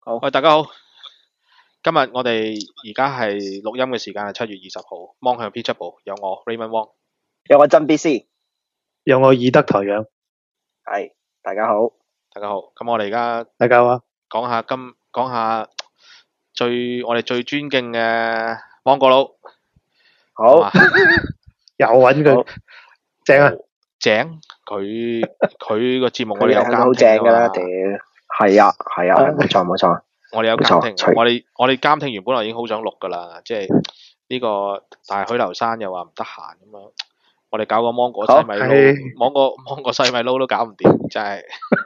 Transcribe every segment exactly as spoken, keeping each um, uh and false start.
好， 喂，大家好。今日我哋而家係錄音嘅時間係七月二十號，芒向編輯部有我 Raymond Wong， 有我真 B C， 有我以德台樣， 係大家好， 大家好。咁我哋而家大家好啊， 講下今講下最我哋最尊敬嘅芒果佬， 好， 嘛又揾佢好正啊， 正佢佢個節目我哋有佢係咪好監聽㗎嘛正噶啦？屌，係啊係啊，冇錯冇錯， 我哋有冇監聽， 錯隨我哋我哋監聽完本來已經好想錄㗎啦，即係呢個但係許留山又話唔得閒咁樣，我哋搞個芒果西米好撈，芒果芒果西米撈都搞唔掂，真係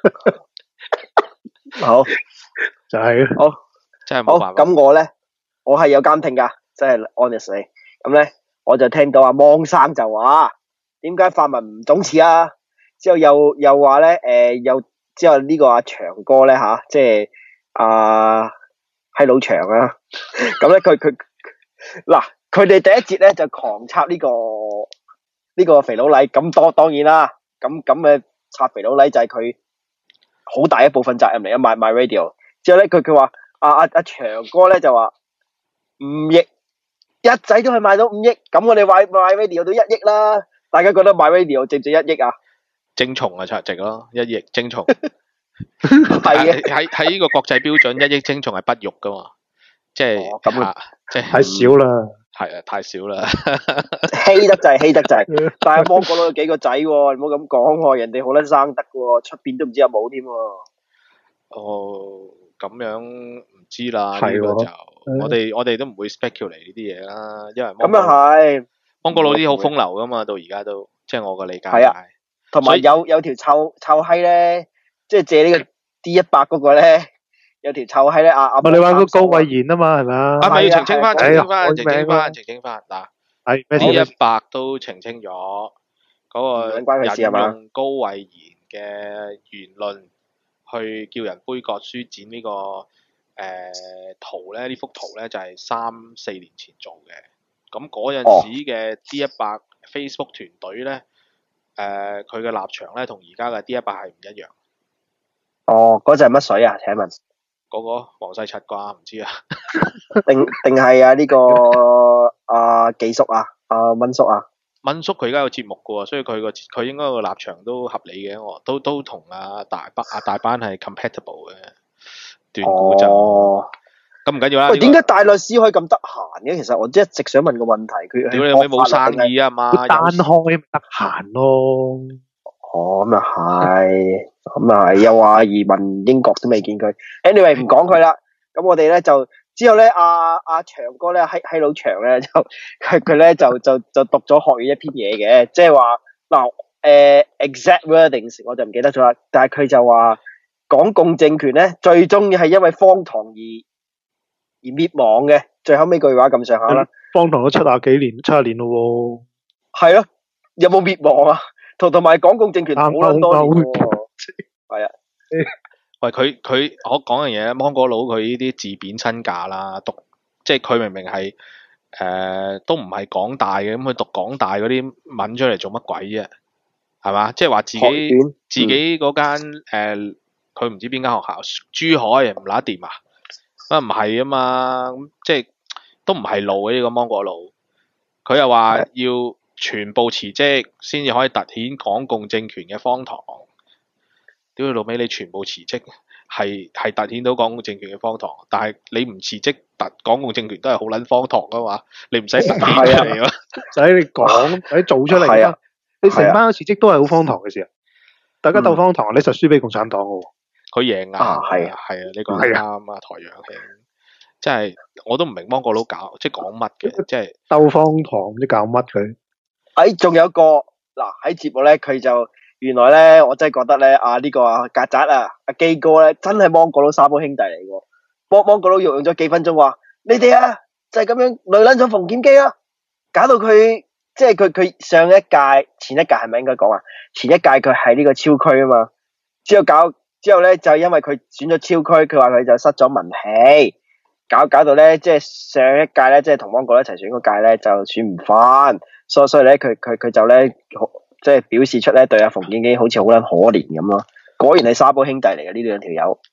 好就係咯， 好好， 真係冇辦法。 咁我咧，我係有監聽噶，即係 honestly，咁咧我就聽到阿芒生就話，點解泛民唔總辭啊？之後又又話咧，誒，又之後呢個阿長哥咧吓，即係阿閪佬長啊，咁咧佢佢嗱，佢哋第一節咧就狂插呢個呢個肥佬黎，咁多當然啦，咁咁嘅插肥佬黎就係佢好大一部分責任嚟啊，My My Radio。之後咧佢佢話阿阿阿長哥咧就話五億一仔都係賣到五億，咁我哋買 My Radio 到一億啦。大家覺得 My Radio 值唔值一億啊？ 精蟲啊，出值咯，一億精蟲。 係嘅， 喺喺呢個國際標準，一億精蟲係不肉噶嘛，即係哦咁啊啊即係太少啦， 係啊，太少啦。 稀得滯，稀得滯。但係芒果佬有幾個仔喎，你唔好咁講喎，人哋好撚生得嘅喎，出邊都唔知有冇添喎。 哦，咁樣唔知啦，呢係喎個就我哋我哋都唔會 speculate 呢啲嘢啦，因為芒咁又果佬係， 芒果佬啲好風流噶嘛，到而家都即係我嘅理解。 係啊同埋所以有有條臭臭閪咧，即係借呢個 D 一百嗰個咧，有條臭閪咧，阿阿我哋話個高慧賢啊嘛，係咪啊？ 啊，咪要係啊澄清翻， 係澄清翻， 哎呀澄清改名啊翻，澄清翻嗱。 係咩 D 事？ 一百都澄清咗嗰個唔關佢事係引嘛用高慧賢嘅言論去叫人杯葛書展呢、個誒、呃、圖咧，呢幅圖咧就係、是、三四年前做嘅。咁嗰陣時嘅 D 一百 Facebook 團隊咧，誒佢嘅立場咧同而家嘅 D 一百係唔一樣。 哦，嗰隻係乜水啊？請問， 嗰、個黃世柒啩唔知啊？ 定定係啊呢個阿紀叔啊，阿蚊叔啊？ 敏叔佢而家有節目嘅喎，所以佢個佢應該個立場都合理嘅，我都都同阿大班阿大班係 compatible 嘅。斷估就哦， 咁唔緊要啦。 喂， 呢個點解大律師可以咁得閒嘅？其實我一直想問個問題，佢屌你有咩冇生意啊嘛？ 佢單有開咪得閒咯， 哦，咁又係，咁啊係，又話移民英國都未見佢。anyway 唔講佢啦，咁我哋咧就之後咧，阿阿長哥咧，閪閪佬長咧就佢佢咧就就就讀咗學院一篇嘢嘅，即係話嗱誒 exact wordings 我就唔記得咗啦，但係佢就話港共政權咧最終係因為荒唐而而滅亡嘅，最後尾句話咁上下啦， 荒唐咗七廿幾年，七廿年咯喎， 係咯，有冇滅亡啊？同同埋港共政權好撚多年啱啱喎，係啊。 喂佢佢我講樣嘢咧，芒果佬佢呢啲自貶身價啦，讀即係佢明明係誒、呃、都唔係港大嘅，咁佢讀港大嗰啲文出嚟做乜鬼啫？係嘛？即係話自己學院自己嗰間誒，佢唔知邊間學校，珠海唔乸掂啊？啊唔係啊嘛，咁即係都唔係路嘅呢個芒果佬，佢又話要全部辭職先至可以凸顯港共政權嘅荒唐。屌你老味，你全部辭職係係凸顯到港共政權嘅荒唐，但係你唔辭職，突港共政權都係好撚荒唐噶嘛，你唔使凸顯出嚟咯。 使你講，使做出嚟係啊啦。你成班辭職都係好荒唐嘅事啊！大家鬥荒唐，你實輸俾共產黨嘅喎。 佢贏硬啊係啊係啊，呢個係啱啊，台陽兄，即係我都唔明芒果佬搞即係講乜嘅，即係鬥荒唐，唔知搞乜佢。 誒，仲有一個嗱喺節目咧，佢就原來咧，我真係覺得咧，啊呢個啊曱甴啊，阿基哥咧，真係芒果佬三胞兄弟嚟嘅。幫芒果佬用用咗幾分鐘話，你哋啊就係咁樣累撚咗馮檢基啊，搞到佢即係佢佢上一屆前一屆係咪應該講啊？前一屆佢喺呢個超區啊嘛，之後搞之後咧就因為佢選咗超區，佢話佢就失咗民氣。搞搞到咧，即係上一屆咧，即係同芒果佬一齊選嗰屆咧，就選唔翻，所以所以咧，佢佢佢就咧，即係表示出咧對阿馮檢基好似好撚可憐咁咯。果然係沙煲兄弟嚟嘅呢兩條友。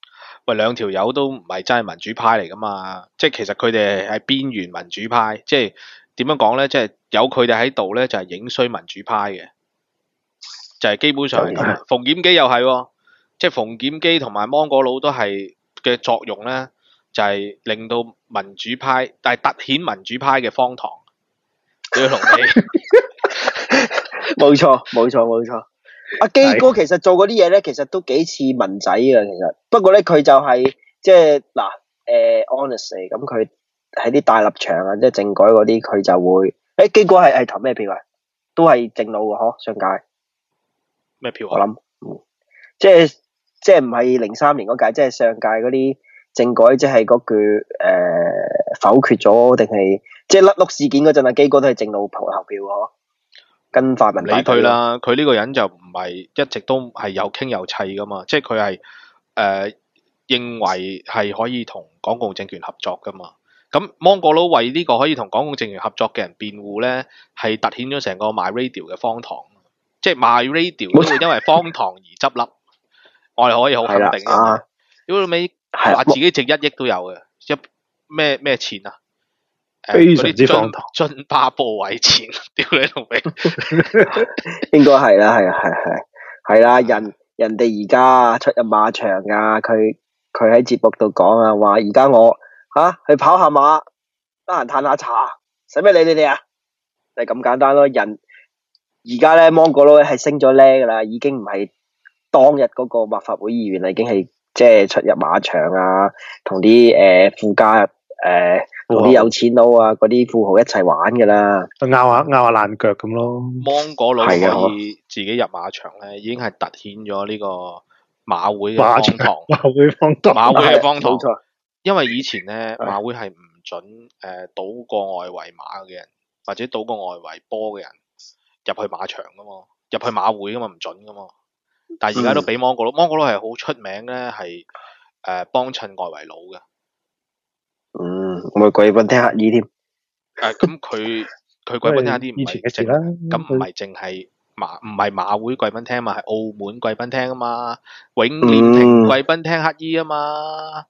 喂兩條友都唔係真係民主派嚟噶嘛，即係其實佢哋係邊緣民主派，即係點樣講咧？即係有佢哋喺度咧，就係影衰民主派嘅，就係、是、基本上係咁啊。馮檢基又係、哦，即係馮檢基同埋芒果佬都係嘅作用咧，就係、是、令到民主派，但係凸顯民主派嘅荒唐。你同你冇錯冇錯冇錯。阿基哥其實做嗰啲嘢咧，其實都幾似文仔嘅，其實不過咧佢就係即係嗱誒 honestly 咁佢喺啲大立場啊，即係政改嗰啲佢就會誒基哥係係投咩票啊？都係正路嘅嗬，上屆咩票啊？ 我諗，嗯，即係即係唔係零三年嗰屆，即係上屆嗰啲政改，即係嗰句誒、呃、否決咗，定係即係甩碌事件嗰陣啊？基哥都係正路投投票嘅嗬。跟法文理佢啦，佢呢個人就唔係一直都係有傾有砌噶嘛，即係佢係誒認為係可以同港共政權合作噶嘛。咁芒果佬為呢個可以同港共政權合作嘅人辯護咧，係凸顯咗成個 MyRadio 嘅荒唐，即係 MyRadio 都會因為荒唐而執笠。我哋可以好肯定嘅。屌你尾話自己值一億都有嘅，一咩咩錢啊？ 非常之荒唐， 津巴布韋錢，屌你老味， 應該係啦，係啊，係係係啦，人人哋而家出入馬場啊，佢佢喺節目度講啊，話而家我吓、啊、去跑下馬，得閒嘆下茶，使咩理你哋啊？就係、是、咁簡單咯。人而家咧，芒果佬係升咗呢噶啦，已經唔係當日嗰個立法會議員啦，已經係即係出入馬場啊，同啲誒富家誒。呃同啲有錢佬啊，嗰啲富豪一齊玩噶啦， 拗下拗下爛腳咁咯。 芒果佬可以自己入馬場咧，已經係凸顯咗呢個馬會嘅荒唐。 馬會荒唐， 馬會係荒唐。 冇錯， 因為以前咧，馬會係唔准誒賭過外圍馬嘅人，或者賭過外圍波嘅人入去馬場噶嘛，入去馬會噶嘛，唔准噶嘛。但係而家都俾芒果佬，芒果佬係好出名咧，係誒幫襯外圍佬嘅。 嗯，我咪貴賓聽乞衣添。 誒，咁佢佢貴賓聽啲唔以前係淨嘅事啦， 咁唔係淨係馬唔係馬會貴賓廳嘛，係澳門貴賓廳啊嘛，永廉亭貴賓廳乞衣啊嘛，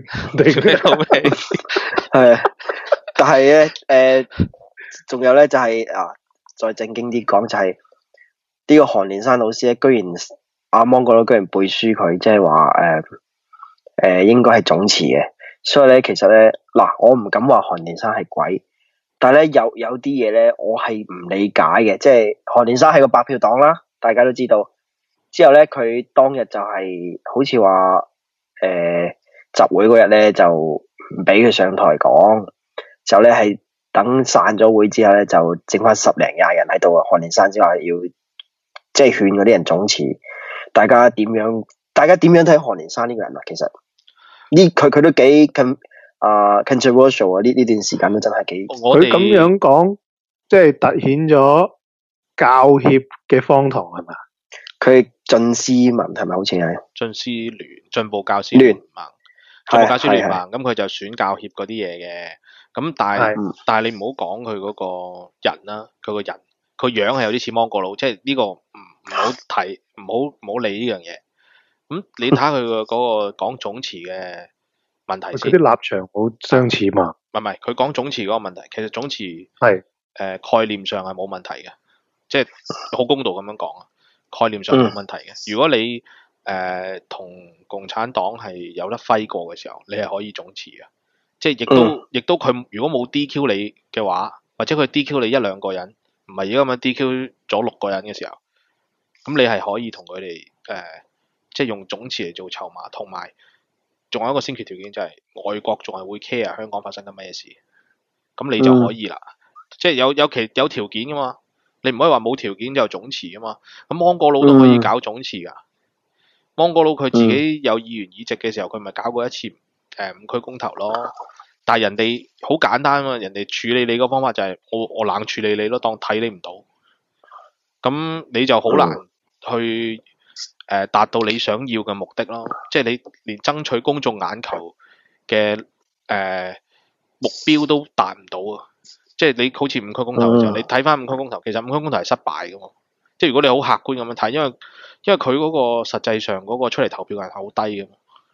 係，但係咧誒，仲有咧就係、是、啊，再正經啲講就係、是、呢、這個韓連山老師咧，居然阿芒果佬居然背書佢，即係話誒誒應該係總辭嘅。所以咧，其實咧，嗱，我唔敢話韓連山係鬼，但係咧有有啲嘢咧，我係唔理解嘅，即係韓連山係個白票黨啦，大家都知道。之後咧，佢當日就係、是、好似話，誒、呃，集會嗰日咧就唔俾佢上台講，就咧係等散咗會之後咧，就剩翻十零廿人喺度啊。韓連山之話要即係勸嗰啲人總辭，大家點樣？大家點樣睇韓連山呢個人啊？其實。呢佢佢都幾 con 啊 controversial 啊！呢呢段時間都真係幾， 佢咁樣講，即係凸顯咗教協嘅荒唐係咪？ 佢進思文係咪好似係進思聯進步教師聯盟，進步教師聯盟咁佢就選教協嗰啲嘢嘅，咁但係但係你唔好講佢嗰個人啦，佢個人佢樣係有啲似芒果佬，即係呢個唔唔好提，唔好唔好理呢樣嘢。咁、嗯、你睇下佢個嗰個講總辭嘅問題先， 佢啲立場好相似嘛？ 唔係唔係，佢講總辭嗰個問題，其實總辭係誒概念上係冇問題嘅，即係好公道咁樣講啊，概念上冇問題嘅。嗯、如果你誒同、呃、共產黨係有得揮過嘅時候，你係可以總辭嘅，即係亦都亦、嗯、都佢如果冇 D Q 你嘅話，或者佢 D Q 你一兩個人，唔係而家咁樣 D Q 咗六個人嘅時候，咁你係可以同佢哋誒。呃即係用總辭嚟做籌碼，同埋仲有一個先決條件就係、是、外國仲係會 care 香港發生緊咩事，咁你就可以啦。嗯、即係有有其有條件噶嘛，你唔可以話冇條件就總辭啊嘛。咁芒果佬都可以搞總辭噶。芒果佬佢自己有議員議席嘅時候，佢咪搞過一次誒、呃、五區公投咯。但係人哋好簡單啊嘛，人哋處理你個方法就係、是、我我冷處理你咯，當睇你唔到。咁你就好難去。誒、呃，達到你想要嘅目的咯，即係你連爭取公眾眼球嘅誒、呃、目標都達唔到啊！即係你好似五區公投嘅時候，嗯、你睇翻五區公投，其實五區公投係失敗噶嘛。即係如果你好客觀咁樣睇，因為因為佢嗰個實際上嗰個出嚟投票係好低噶嘛。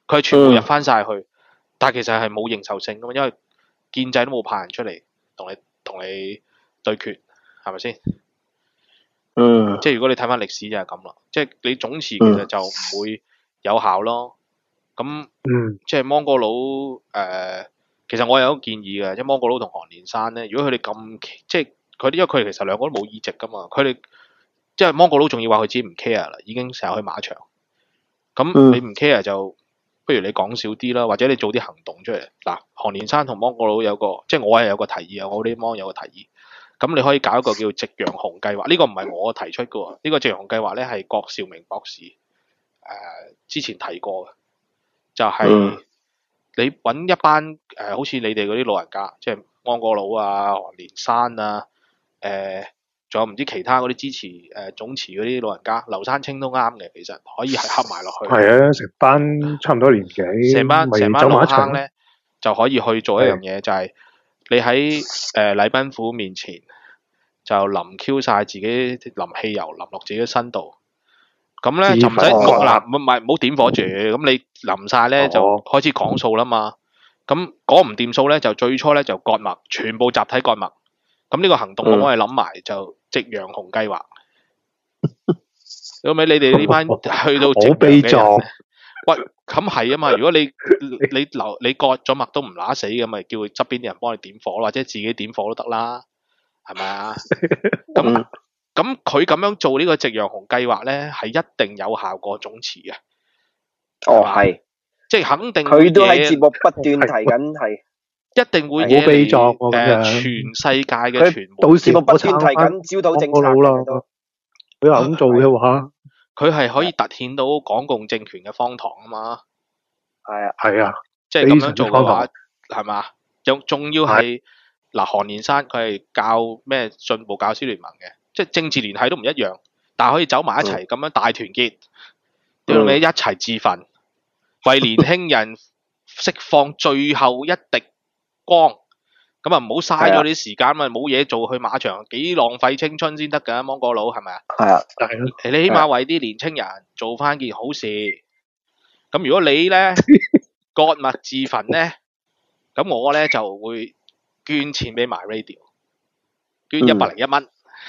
佢係全部入翻晒去，嗯、但係其實係冇認受性噶嘛，因為建制都冇派人出嚟同你同你對決，係咪先？ 嗯， 即係如果你睇翻歷史就係咁啦，即係你總辭其實就唔會有效咯。咁、 嗯、 即係芒果佬誒、呃，其實我有一個建議嘅，即係芒果佬同韓連山咧，如果佢哋咁即係佢哋，因為佢哋其實兩個都冇議席噶嘛，佢哋即係芒果佬仲要話佢自己唔 care 啦，已經成日去馬場。咁你唔 care 就不如你講少啲啦，或者你做啲行動出嚟。嗱，韓連山同芒果佬有個，即係我係有個提議啊，我呢芒有個提議。咁你可以搞一個叫夕陽紅計劃，呢、這個唔係我提出嘅喎，呢、這個夕陽紅計劃咧係郭兆明博士誒、呃、之前提過嘅，就係、是嗯、你揾一班誒、呃、好似你哋嗰啲老人家，即係芒果佬啊、韓連山啊，誒仲有唔知其他嗰啲支持誒、呃、總辭嗰啲老人家，劉山青都啱嘅，其實可以係合埋落去。係啊，成班差唔多年紀， 成班成班老坑咧就可以去做一樣嘢， 的就係、是。你喺誒禮賓府面前就淋 Q 晒自己淋汽油淋落自己身度，咁咧就唔使嗱唔係唔好點火住，咁你淋晒咧就開始講數啦嘛。咁講唔掂數咧就最初咧就割脈，全部集體割脈。咁呢個行動我可以諗埋就夕陽紅計劃。咁咪你哋呢班去到夕陽嘅人，喂，咁係啊嘛！如果你你留你割咗脈都唔乸死咁，咪叫佢側邊啲人幫你點火，或者自己點火都得啦，係咪啊？咁咁佢咁樣做呢個夕陽紅計劃咧，係一定有效過總辭嘅。 哦，係， 即係肯定佢都喺節目不斷提緊，係一定會惹嚟誒全世界嘅傳媒。 到節目不斷提緊焦土政策啦。佢話咁做嘅話。 佢係可以突顯到港共政權嘅荒唐啊嘛， 係啊， 係啊， 即係咁樣做嘅話，係嘛？仲仲要係嗱，韓連山佢係教咩進步教師聯盟嘅，即係政治聯繫都唔一樣，但係可以走埋一齊咁、嗯、樣大團結，屌你、嗯、一齊自焚，為年輕人釋放最後一滴光。咁啊，唔好嘥咗啲時間嘛，冇嘢做去馬場，幾浪費青春先得㗎，芒果佬係咪啊？ 係啊， 你起碼為啲年青人做翻件好事。咁如果你咧割脈自焚咧，咁我咧就會捐錢俾 MyRadio，捐一百零一蚊。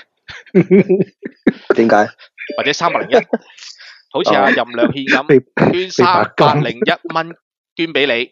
點解？ 或者三百零一，好似阿任亮憲咁，捐三百零一蚊捐俾你。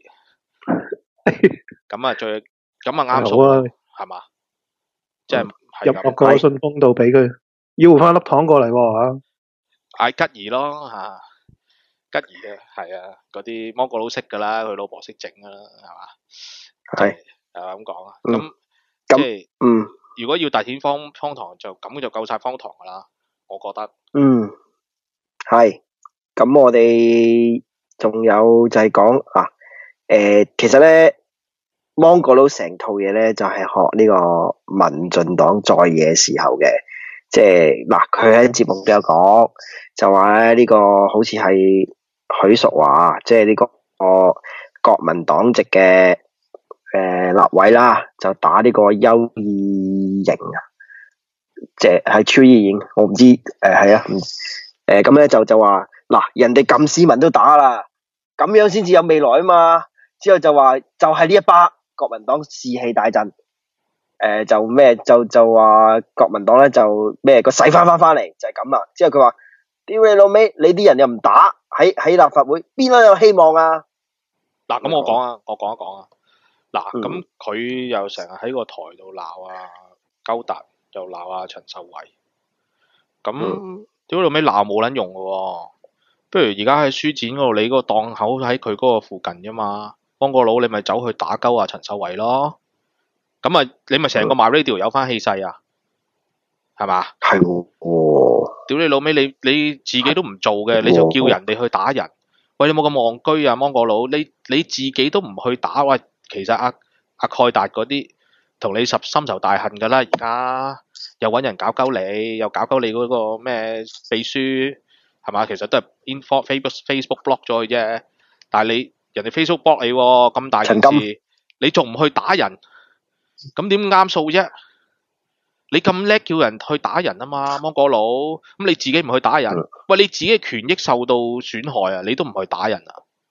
咁啊，最。咁啊啱數啊，係嘛？即係入個信封度俾佢，要翻粒糖過嚟喎嚇。嗌吉兒咯嚇，吉兒嘅係啊，嗰啲芒果佬識㗎啦，佢老婆識整㗎啦，係嘛？ 係係嘛咁講啊？咁即係嗯， 如果要大顯荒荒唐就咁就夠晒荒唐㗎啦，我覺得。 嗯，係。咁我哋仲有就係講啊，誒，其實咧。芒果佬成套嘢咧，就係、是、學呢個民進黨在野時候嘅，即係嗱，佢喺節目都有講，就話咧呢個好似係許淑華，即係呢個個國民黨籍嘅誒立委啦，就打呢個邱意瑩啊，即係係邱意瑩，我唔知誒係啊，誒咁咧就就話嗱，人哋咁斯文都打啦，咁樣先至有未來啊嘛，之後就話就係呢一巴。國民黨士氣大振，誒、呃、就咩就就話國民黨咧就咩個洗翻翻翻嚟就係咁啦。之後佢話屌你老味，你啲人又唔打喺喺立法會，邊度有希望啊？ 嗱，咁我講啊，我講一講啊。嗱，咁佢又成日喺個台度鬧啊，高達又鬧啊，陳秀慧。咁屌你老味鬧冇撚用嘅喎，不如而家喺書展嗰度，你嗰個檔口喺佢嗰個附近啫嘛。芒果佬，你咪走去打鳩啊陳秀慧咯，咁啊你咪成個 MyRadio 有翻氣勢啊，係嘛？ 係喎， 屌你老味，你你自己都唔做嘅，你就叫人哋去打人，喂，你冇咁戇居啊芒果佬，你你自己都唔去打，喂，其實阿阿蓋達嗰啲同你十深仇大恨噶啦，而家又搵人搞鳩你，又搞鳩你嗰個咩秘書，係嘛？其實都係 info Facebook Facebook block 咗佢啫，但係你。人哋 Facebook block 你喎，咁大件事，你仲唔去打人？咁點啱數啫？你咁叻叫人去打人啊嘛，芒果佬，咁你自己唔去打人，喂，你自己嘅權益受到損害啊，你都唔去打人啊？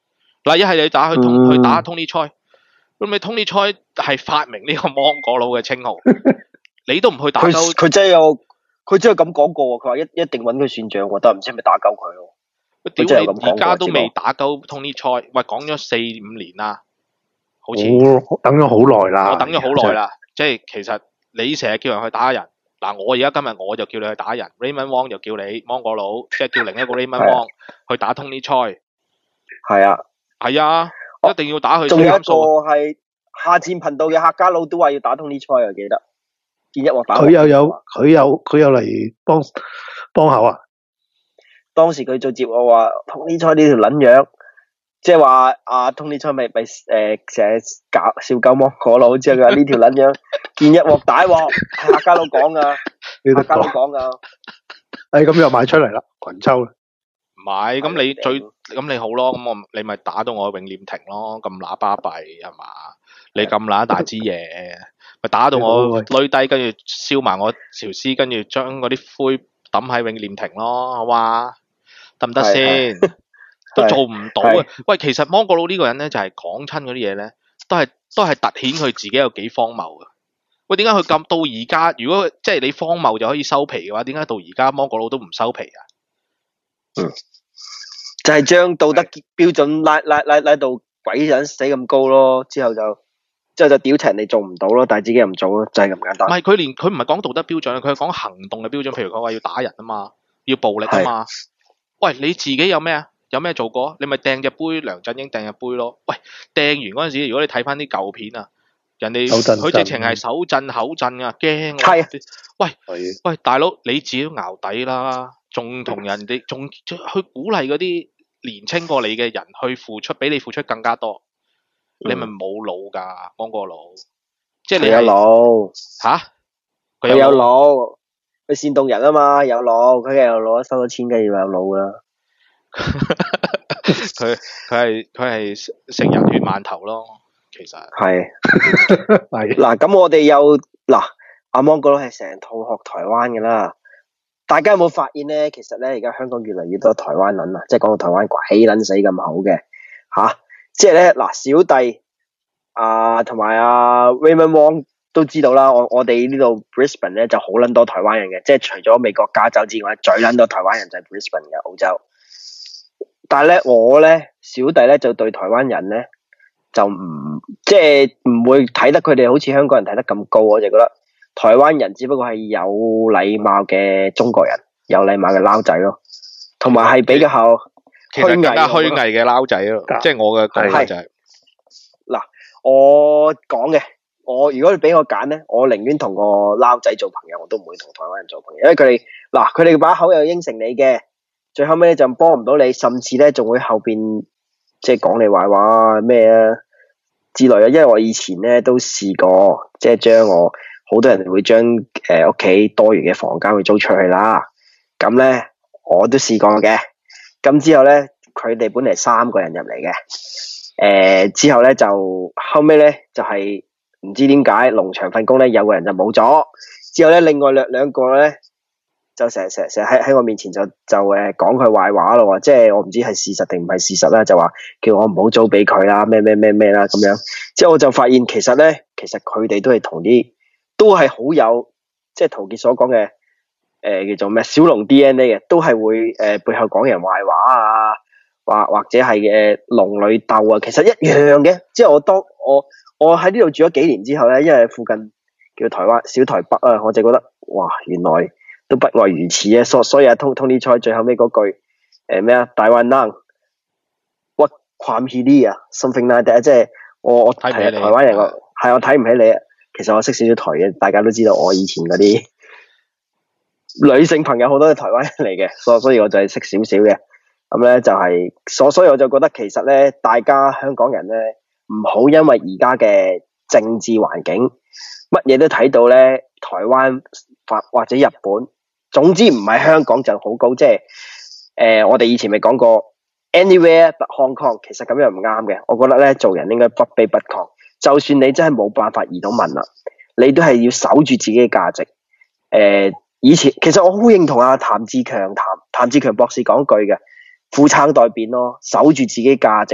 嗱，一係你打去通、 嗯去打 Tony Choi，咁你 Tony Choi 係發明呢個芒果佬嘅稱號，你都唔去打佢鳩， 佢真係有佢真係咁講過喎，佢話一一定揾佢算賬喎，但係唔知係咪打鳩佢咯。 屌佢真係有咁講過你而家都未知冇打鳩 Tony Choi，喂講咗四五年啦，好似我等咗好耐啦， 我等咗好耐啦，即係其實你成日叫人去打人，嗱我而家今日我就叫你去打人 ，Raymond Wong 就叫你芒果佬，即係叫另一個 Raymond 係啊 Wong 去打 Tony Choi， 係啊， 係啊，一定要打佢仲有一個先數。 係下戰頻道嘅客家佬都話要打 Tony Choi 啊，記得見一鑊打鑊。 佢又有佢有佢有嚟幫幫口啊！ 當時佢做節目話 Tony Choi 呢條撚樣，即係話阿 Tony Choi 咪咪誒成日搞笑鳩芒果佬，之後佢話呢條撚樣見一鑊打鑊，係客家佬講噶， 你得客家佬講， 講噶。 誒咁又賣出嚟啦，群抽啦， 唔係，咁你係最頂咁你好咯，咁我你咪打到我永念停咯，咁乸巴閉係嘛？你咁乸大支嘢，咪打到我喂攣低，跟住燒埋我條屍，跟住將嗰啲灰抌喺永念停咯，好嘛？得唔得先？都做唔到啊！喂，其實芒果佬呢個人咧，就係講親嗰啲嘢咧，都係都係突顯佢自己有幾荒謬嘅。喂，點解佢咁到而家？如果即係你荒謬就可以收皮嘅話，點解到而家芒果佬都唔收皮啊？ 就係將道德標準拉拉拉拉到鬼人死咁高咯，之後就之後就屌人哋做唔到咯，但係自己又唔做咯，就係咁簡單。 唔係佢連佢唔係講道德標準，佢係講行動嘅標準。譬如佢話要打人啊嘛，要暴力啊嘛。喂，你自己有咩啊？有咩做過？你咪掟隻杯，梁振英掟隻杯咯。喂，掟完嗰陣時，如果你睇翻啲舊片啊，人哋手震佢直情係手震口震啊，驚係啊喂係喂，大佬你自己都淆底啦，仲同人哋仲去鼓勵嗰啲年青過你嘅人去付出，比你付出更加多，你咪冇腦㗎，芒果佬。即係你佢有係腦， 吓？ 佢有腦，佢煽動人啊嘛，有腦，佢有腦，收咗錢梗係要有腦啦。 佢佢係佢係食人血饅頭咯，其實係係嗱，咁我哋又嗱，阿芒果佬係成套學台灣嘅啦。大家有冇發現咧？其實咧，而家香港越嚟越多台灣撚啊，即係講到台灣鬼撚死咁好嘅吓，即係咧嗱，小弟啊同埋阿 Raymond Wong 都知道啦。我我哋呢度 Brisbane 咧就好撚多台灣人嘅，即係除咗美國加州之外，最撚多台灣人就係 Brisbane 嘅澳洲。但係咧，我咧小弟咧就對台灣人咧就唔即係唔會睇得佢哋好似香港人睇得咁高，我就覺得台灣人只不過係有禮貌嘅中國人，有禮貌嘅撈仔咯，同埋係比較其實更加虛虛偽。 偽嘅撈仔咯，即係我嘅講法就係、 嗱，我講嘅，我如果你俾我揀咧，我寧願同個撈仔做朋友，我都唔會同台灣人做朋友，因為佢哋嗱，佢哋把口又應承你嘅，最後尾咧就幫唔到你，甚至咧仲會後邊即係講你壞話咩啊之類啊。因為我以前咧都試過，即係將我好多人會將誒屋企多餘嘅房間會租出去啦。咁咧我都試過嘅。咁之後咧，佢哋本嚟三個人入嚟嘅。誒、呃，之後咧就後尾咧就係、是、唔知點解農場份工咧有個人就冇咗，之後咧另外兩兩個咧就成日成日成日喺喺我面前就就誒講佢壞話咯，即係我唔知係事實定唔係事實啦，就話叫我唔好租俾佢啦，咩咩咩咩啦咁樣。之後我就發現其實咧，其實佢哋都係同啲都係好有，即係陶傑所講嘅誒叫做咩小龍 D N A 嘅，都係會誒、呃、背後講人壞話啊。或或者係嘅龍女鬥啊，其實一樣嘅。即係我當我我喺呢度住咗幾年之後咧，因為附近叫台灣小台北啊，我就覺得哇，原來都不外如此啊。所所以啊，Tony Choi 最後尾嗰句誒咩啊，大灣能屈ความ氣啲啊 ，something like that，即係我我係台灣人個係我睇唔起你啊。其實我識少少台嘅，大家都知道我以前嗰啲女性朋友好多係台灣人嚟嘅，所所以我就係識少少嘅。咁咧就係、是，所所以我就覺得其實咧，大家香港人咧唔好因為而家嘅政治環境，乜嘢都睇到咧，台灣或或者日本，總之唔係香港就好高。即係誒、呃，我哋以前咪講過 anywhere but Hong Kong，其實咁樣唔啱嘅。我覺得咧，做人應該不卑不亢，就算你真係冇辦法移到民啦，你都係要守住自己嘅價值。誒、呃，以前其實我好認同阿譚志強譚譚志強博士講句嘅。富撐待變咯，守住自己價值咯，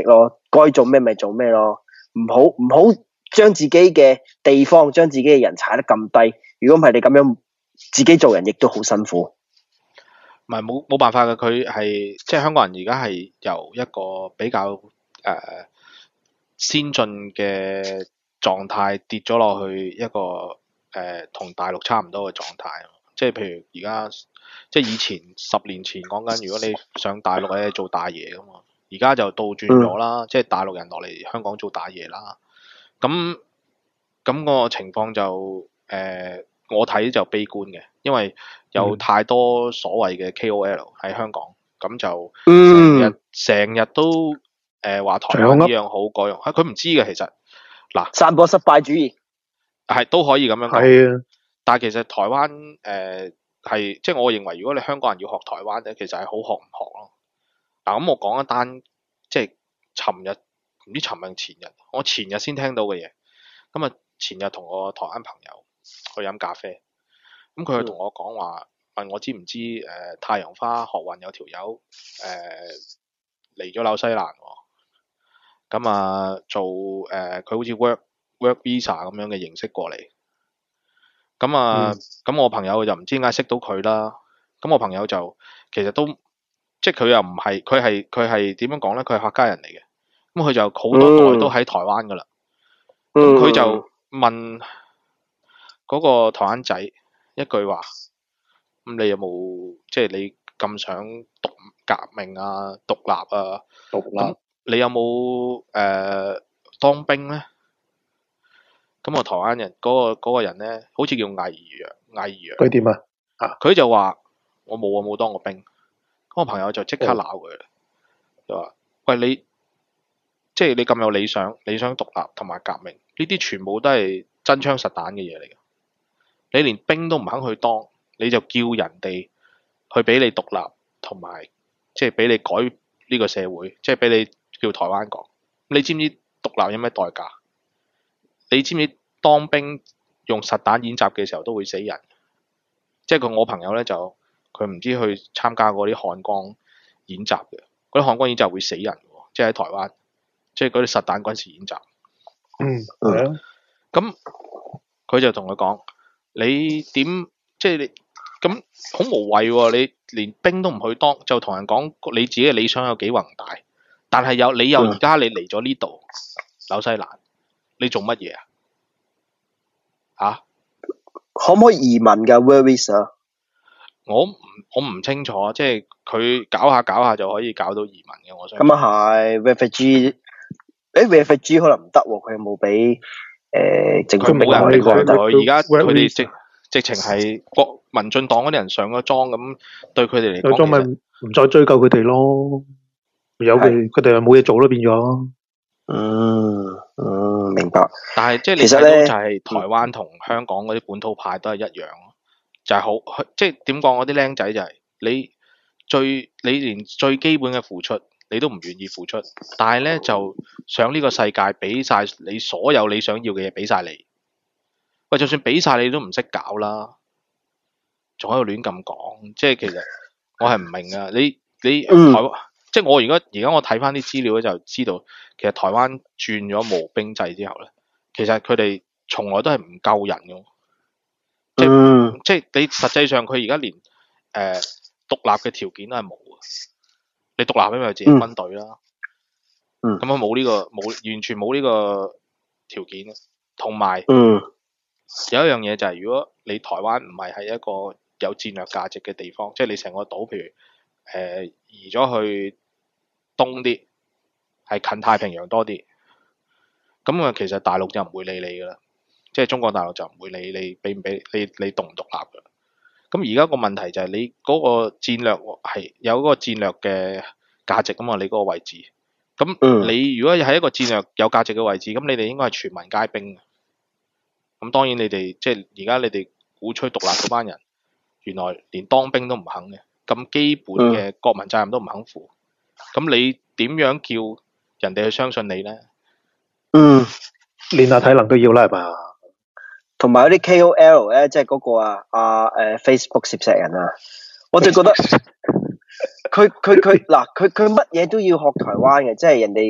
該做咩咪做咩咯，唔好唔好將自己嘅地方、將自己嘅人踩得咁低。如果唔係你咁樣，自己做人亦都好辛苦。 唔係冇冇辦法嘅，佢係即係香港人而家係由一個比較誒、呃、先進嘅狀態跌咗落去一個誒同、呃、大陸差唔多嘅狀態。即係譬如而家即係以前十年前講緊，如果你上大陸咧做大爺㗎嘛，而家就倒轉咗啦，嗯、即係大陸人落嚟香港做大爺啦。咁咁、個情況就誒、呃、我睇就悲觀嘅，因為有太多所謂嘅 K O L 喺香港，咁就成日成日都誒話、呃、台灣呢樣好嗰樣，佢唔知嘅其實嗱， 散播失敗主義係都可以咁樣講， 係啊， 但係其實台灣誒係即係我認為，如果你香港人要學台灣咧，其實係好學唔學咯。嗱，咁我講一單即係尋日唔知尋日前日，我前日先聽到嘅嘢。咁啊，前日同我台灣朋友去飲咖啡，咁佢同我講話，問我知唔知誒、呃、太陽花學運有條友誒嚟咗紐西蘭喎，咁啊做誒佢、呃、好似 work work visa 咁樣嘅形式過嚟，咁啊咁、嗯、我朋友就唔知點解識到佢啦，咁我朋友就其實都即係佢又唔係佢係佢係點樣講咧？佢係客家人嚟嘅，咁佢就好多代都喺台灣噶啦。咁佢、嗯、就問嗰個台灣仔一句話：咁你有冇即係你咁想獨革命啊、獨立啊？獨立。咁你有冇誒、呃、當兵咧？咁個台灣人嗰、嗰個嗰個人咧，好似叫魏揚，魏揚。 佢點啊？啊！ 佢就話：我冇啊，冇當過兵。咁我朋友就即刻鬧佢啦，就話：喂，你即係你咁有理想，你想獨立同埋革命，呢啲全部都係真槍實彈嘅嘢嚟嘅。你連兵都唔肯去當，你就叫人哋去俾你獨立，同埋即係俾你改呢個社會，即係俾你叫台灣講。你知唔知獨立有咩代價？你知唔知當兵用實彈演習嘅時候都會死人？即係佢我朋友咧就佢唔知去參加嗰啲漢光演習嘅，嗰啲漢光演習會死人嘅，即係喺台灣。即係嗰啲實彈軍事演習。 嗯，係啊。 咁佢就同佢講：你點即係你咁好無謂喎？你連兵都唔去當，就同人講你自己嘅理想有幾宏大。但係有你又而家你嚟咗呢度紐西蘭，你做乜嘢啊？嚇？ 可唔可以移民㗎 ？Work visa？ 我唔我唔清楚，即係佢搞下搞下就可以搞到移民嘅。我想。 咁啊係 refugee。誒 refugee 可能唔得喎，佢有冇俾誒政府冇人理佢？而家佢哋 Work 直直情係國民進黨嗰啲人上咗莊咁，對佢哋嚟講， 上莊咪唔再追究佢哋咯。有佢佢哋又冇嘢做咯，變咗。 嗯嗯，明白。 但係即係你睇到就係台灣同香港嗰啲本土派都係一樣，就係好即係點講？嗰啲僆仔就係你最你連最基本嘅付出。你都唔願意付出，但係咧就想呢個世界俾晒你所有你想要嘅嘢俾晒你。喂，就算俾晒你都唔識搞啦，仲喺度亂咁講，即係其實我係唔明啊！你你台灣，嗯、即係我而家而家我睇翻啲資料咧，就知道其實台灣轉咗無兵制之後咧，其實佢哋從來都係唔夠人嘅，即係、嗯、即係你實際上佢而家連誒、呃、獨立嘅條件都係冇嘅。你獨立因為有自己軍隊啦，咁啊冇呢個冇完全冇呢個條件，同埋、嗯、有一樣嘢就係、是、如果你台灣唔係喺一個有戰略價值嘅地方，即係你成個島，譬如誒、呃、移咗去東啲，係近太平洋多啲，咁啊其實大陸就唔會理你噶啦，即係中國大陸就唔會理你俾唔俾你你獨唔獨立噶。咁而家個問題就係你嗰個戰略係有嗰個戰略嘅價值啊嘛，你嗰個位置。咁你如果喺一個戰略有價值嘅位置，咁你哋應該係全民皆兵。咁當然你哋即係而家你哋鼓吹獨立嗰班人，原來連當兵都唔肯嘅，咁基本嘅國民責任都唔肯負。咁你點樣叫人哋去相信你咧？ 嗯， 練下體能都要啦，係嘛？ 同埋嗰啲 K O L 咧，即係嗰個啊，啊誒 Facebook 攝石人啊，我就覺得佢佢佢嗱，佢佢乜嘢都要學台灣嘅，即係人哋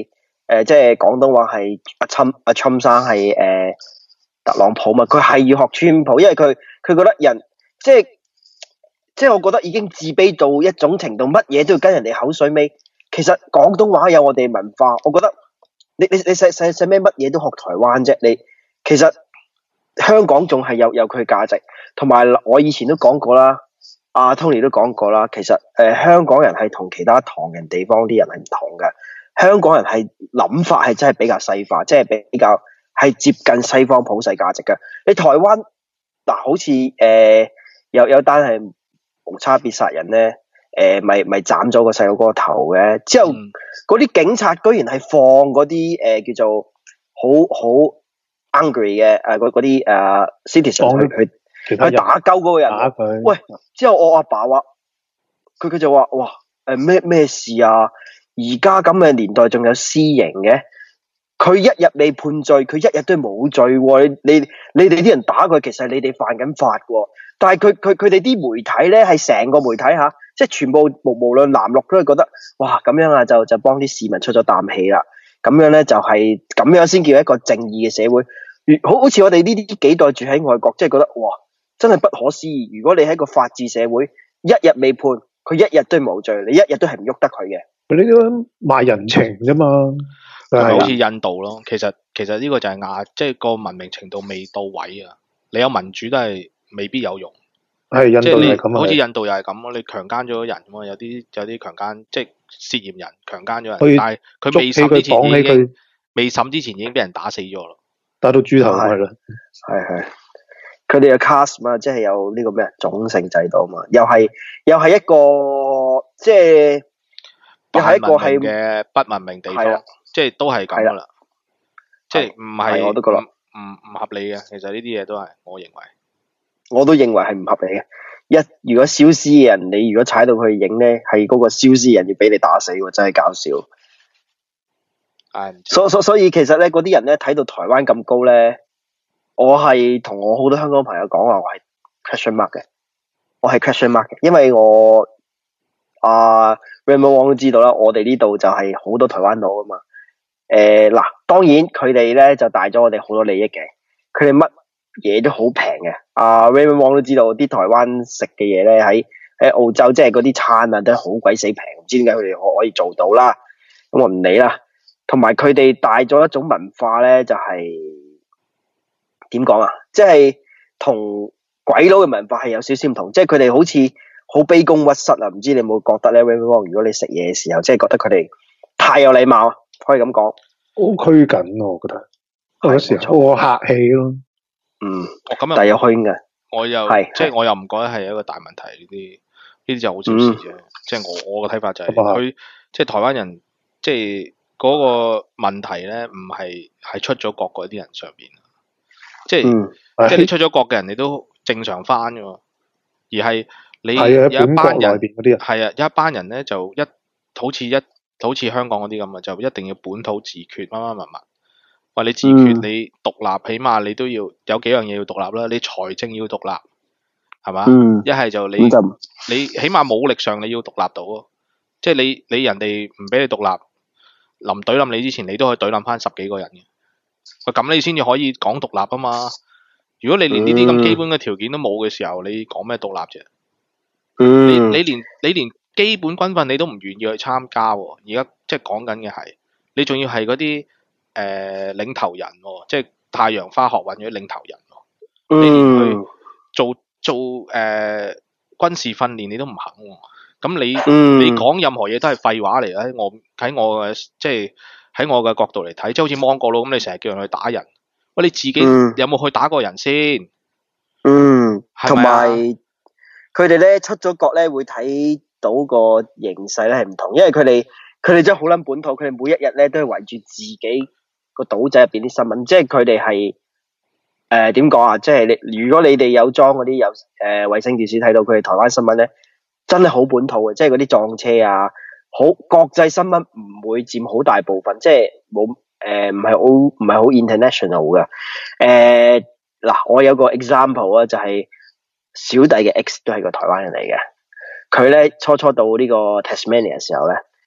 誒即係廣東話係阿侵阿侵生係誒、呃、特朗普嘛，佢係要學川普，因為佢佢覺得人即係即係我覺得已經自卑到一種程度，乜嘢都要跟人哋口水尾。其實廣東話有我哋文化，我覺得你你你使使使咩乜嘢都學台灣啫？你其實香港仲係有有佢價值，同埋我以前都講過啦，阿、啊、Tony 都講過啦。其實誒、呃、香港人係同其他唐人地方啲人係唔同嘅。香港人係諗法係真係比較西化，即係比較係接近西方普世價值嘅。你台灣嗱、啊，好似誒、呃、有有單係無差別殺人咧。誒，咪咪斬咗個細佬哥個頭嘅，之後嗰啲、嗯、警察居然係放嗰啲誒叫做好好 angry 嘅誒嗰嗰啲誒 citizen 去去去打鳩嗰個人，打佢。喂，之後我阿爸話，佢佢就話哇誒咩咩事啊？而家咁嘅年代仲有私刑嘅，佢一日未判罪，佢一日都冇罪喎。你你你哋啲人打佢，其實係你哋犯緊法喎。但係佢佢佢哋啲媒體咧，係成個媒體吓，即係全部無無論藍綠都係覺得，哇咁樣啊，就就幫啲市民出咗啖氣啦。咁樣咧就係、是、咁樣先叫一個正義嘅社會。好好似我哋呢啲幾代住喺外國，即係覺得哇，真係不可思議。如果你喺個法治社會，一日未判，佢一日都係無罪，你一日都係唔喐得佢嘅。 佢呢啲賣人情啫嘛， 就好似印度咯。其實其實呢個就係亞，即係個文明程度未到位啊。你有民主都係未必有用。 係印度係咁， 好似印度又係咁咯。你強姦咗人咁嘛，有啲有啲強姦，即係涉嫌人強姦咗人， 以但係佢未審之前已經未審之前已經俾人打死咗咯， 打到豬頭係啦。 係係，佢哋有 caste 嘛，即係有呢個咩種姓制度嘛，又係又係一個即係又係一個係嘅不文明地方，即係都係咁噶啦，即係唔係我都覺得唔唔合理嘅。其實呢啲嘢都係我認為。 我都認為係唔合理嘅。一如果消失嘅人，你如果踩到佢影咧，係嗰個消失嘅人要俾你打死喎，真係搞笑。所所所以其實咧，嗰啲人咧睇到台灣咁高咧，我係同我好多香港朋友講話，我係 question mark 嘅，我係 question mark 嘅，因為我啊 Raymond Wong 都知道啦，我哋呢度就係好多台灣佬啊嘛。誒、呃、嗱，當然佢哋咧就帶咗我哋好多利益嘅，佢哋乜嘢都好平嘅，阿 Raymond Wong 都知道啲台灣食嘅嘢咧喺喺澳洲，即係嗰啲餐啊都係好鬼死平，唔知點解佢哋可可以做到啦。咁我唔理啦。同埋佢哋帶咗一種文化咧，就係點講啊？即係同鬼佬嘅文化係有少少唔同，即係佢哋好似好卑躬屈膝啊！唔知你有冇覺得咧 Raymond Wong 如果你食嘢嘅時候，即係覺得佢哋太有禮貌，可以咁講。 好拘謹，我覺得有時好客氣咯。 嗯， 咁但係有虛嘅， 我又即係我又唔覺得係一個大問題，呢啲呢啲就好小事啫。即係我我嘅睇法就係佢即係台灣人，即係嗰個問題咧，唔係係出咗國嗰啲人上邊，即係、嗯、即係你出咗國嘅人，你都正常翻噶嘛。而係你有一班人係啊，有一班人咧就一好似一好似香港嗰啲咁啊，就一定要本土自決乜乜乜乜。話你自決，嗯、你獨立，起碼你都要有幾樣嘢要獨立啦。你財政要獨立，係嘛？一係、嗯、就你、嗯、你起碼武力上你要獨立到啊！即係你你人哋唔俾你獨立，臨懟冧你之前，你都可以懟冧翻十幾個人嘅。咁你先至可以講獨立啊嘛！如果你連呢啲咁基本嘅條件都冇嘅時候，你講咩獨立啫？嗯、你你連你連基本軍訓你都唔願意去參加喎。而家即係講緊嘅係，你仲要係嗰啲。誒、呃，領頭人、哦，即係太陽花學運嘅領頭人、哦，嗯、你連去做做誒、呃、軍事訓練你都唔肯、哦，咁你、嗯、你講任何嘢都係廢話嚟嘅。我喺我嘅即係喺我嘅角度嚟睇，即係好似芒果佬咁，你成日叫人去打人，喂，你自己有冇去打過人先？嗯， 同埋佢哋咧出咗國咧會睇到個形勢咧係唔同，因為佢哋佢哋真係好撚本土，佢哋每一日咧都係圍住自己個島仔入邊啲新聞，即係佢哋係誒點講啊？即係你如果你哋有裝嗰啲有誒衛星電視睇到佢哋台灣新聞咧，真係好本土嘅，即係嗰啲撞車啊，好國際新聞唔會佔好大部分，即係冇誒唔係好唔係好 international 嘅。誒嗱，我有個 example 啊，就係小弟嘅 ex 都係個台灣人嚟嘅，佢咧初初到呢個 Tasmania 嘅時候咧。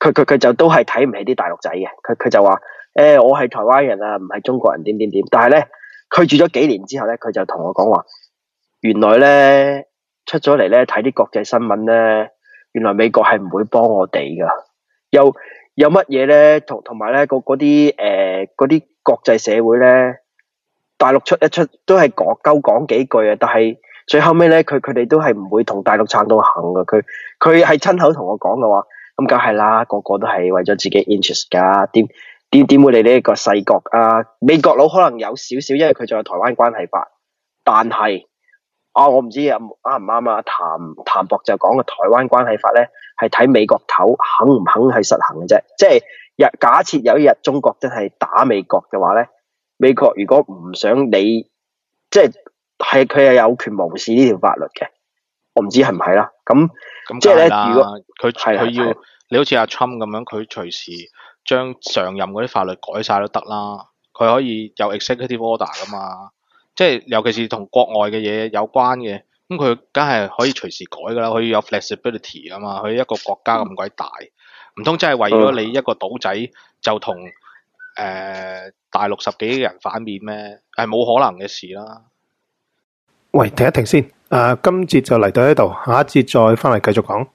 佢佢佢就都係睇唔起啲大陸仔嘅，佢佢就話誒、欸、我係台灣人啊，唔係中國人點點點。但係咧，佢住咗幾年之後咧，佢就同我講話，原來咧出咗嚟咧睇啲國際新聞咧，原來美國係唔會幫我哋噶，有有乜嘢咧？同同埋咧，嗰嗰啲誒嗰啲國際社會咧，大陸出一出都係講鳩講幾句啊，但係最後尾咧，佢佢哋都係唔會同大陸撐到行噶。佢佢係親口同我講嘅話，咁梗係啦，個個都係為咗自己 interest 噶，點點點會理呢一個細國啊？美國佬可能有少少，因為佢仲有台灣關係法，但係啊，我唔知啱唔啱啊？譚譚博就講嘅台灣關係法咧，係睇美國頭肯唔肯去實行嘅啫。即係日假設有一日中國真係打美國嘅話咧，美國如果唔想你，即係係佢係有權無視呢條法律嘅。我唔知係唔係啦。咁咁即係咧， 啦如果佢係佢要係你好似阿 Trump 咁樣，佢隨時將上任嗰啲法律改晒都得啦。佢可以有 executive order 噶嘛，即係尤其是同國外嘅嘢有關嘅，咁佢梗係可以隨時改噶啦。佢要有 flexibility 噶嘛。佢一個國家咁鬼大，唔通真係為咗你一個島仔就同誒、呃、大陸十幾個人反面咩？係冇可能嘅事啦。 喂，停一停先。誒、今節就嚟到呢度，下一節再翻嚟繼續講。